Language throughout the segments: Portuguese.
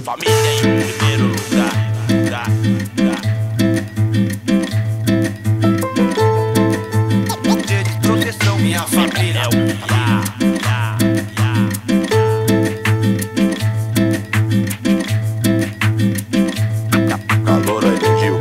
família em primeiro lugar. De proteção, minha família é o calor aí do Gil,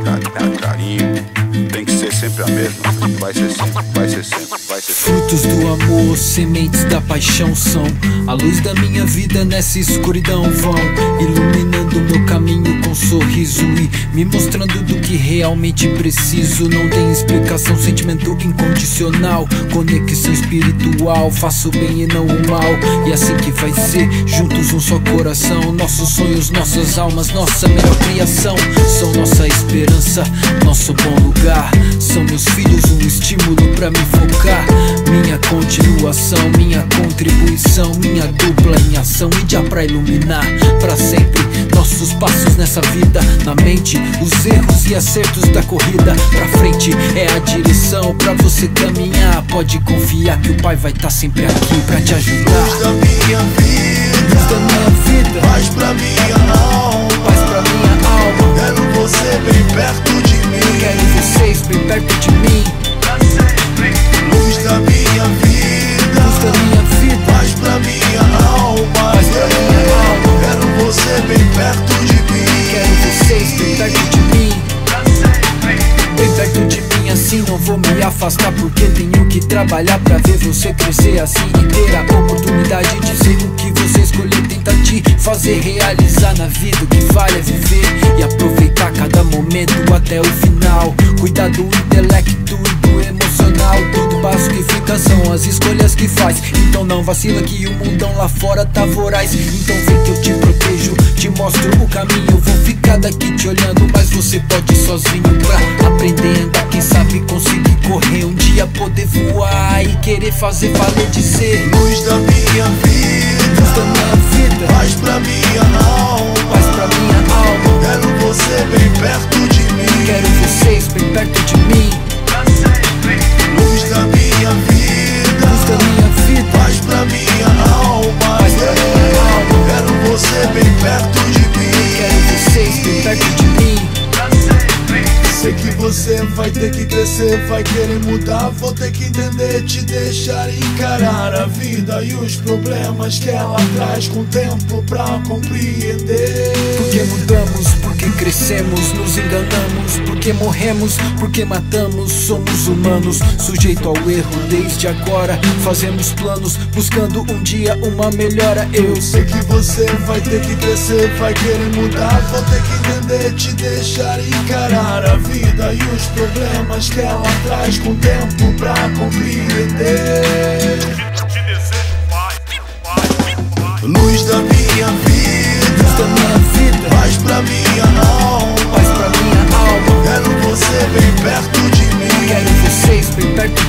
carinho. Tem que ser sempre a mesma. Vai ser sempre, vai ser sempre, vai ser sempre. Frutos do amor, sementes da paixão são a luz da minha vida nessa escuridão vão iluminando meu caminho com sorriso e me mostrando do que realmente preciso. Não tem explicação, sentimento incondicional, conexão espiritual, faço o bem e não o mal. E assim que vai ser, juntos um só coração. Nossos sonhos, nossas almas, nossa melhor criação são nossa esperança, nosso bom lugar. São meus filhos um estímulo pra me focar. Minha continuação, minha contribuição, minha dupla em ação, mídia pra iluminar pra sempre nossos passos nessa vida. Na mente, os erros e acertos da corrida pra frente é a direção pra você caminhar. Pode confiar que o Pai vai estar sempre aqui pra te ajudar. Luz da minha vida, Luz da minha vida, paz pra minha alma, paz pra minha alma. quero você bem perto de mim, Quero vocês bem perto de mim. pra sempre. Luz da minha vida, Luz da minha vida, paz pra minha alma, paz pra minha alma. quero você bem perto de mim, Quero vocês bem perto de mim. pra sempre. Bem perto de mim, assim não vou me afastar, porque tenho que trabalhar pra ver você crescer assim e ter a oportunidade de ser o que você escolher. Tentar te fazer realizar na vida. O que vale é viver e aproveitar cada momento até o final. Cuidar do intelecto e do emocional. Tudo básico que fica são as escolhas que faz. Então não vacila que o mundão lá fora tá voraz. Então vem que eu te protejo, te mostro o caminho. Vou ficar daqui te olhando, mas você pode ir sozinho pra aprender a andar. Quem sabe conseguir correr um dia, poder voar e querer fazer valer de ser. Luz da minha vida, Luz da minha vida, paz pra minha alma, paz pra minha alma. quero você bem perto de mim, Quero vocês bem perto de mim. pra sempre. Luz da minha vida, Luz da minha vida, paz pra minha alma, paz pra minha alma. quero você bem perto de mim, Quero vocês bem perto de mim. pra sempre. Sei que você vai ter que crescer, vai querer mudar, vou ter que entender, te deixar encarar a vida e os problemas que ela traz com o tempo pra compreender. Porque mudamos, porque crescemos, nos enganamos, porque morremos, porque matamos, somos humanos, sujeito ao erro desde agora. Fazemos planos, buscando um dia uma melhora. Eu Sei que você vai ter que crescer, vai querer mudar, vou ter que entender, te deixar encarar a vida e os problemas que ela traz com o tempo pra compreender. Luz da minha vida, da minha vida, paz pra minha alma, paz pra minha alma. quero você bem perto de mim, Quero vocês bem perto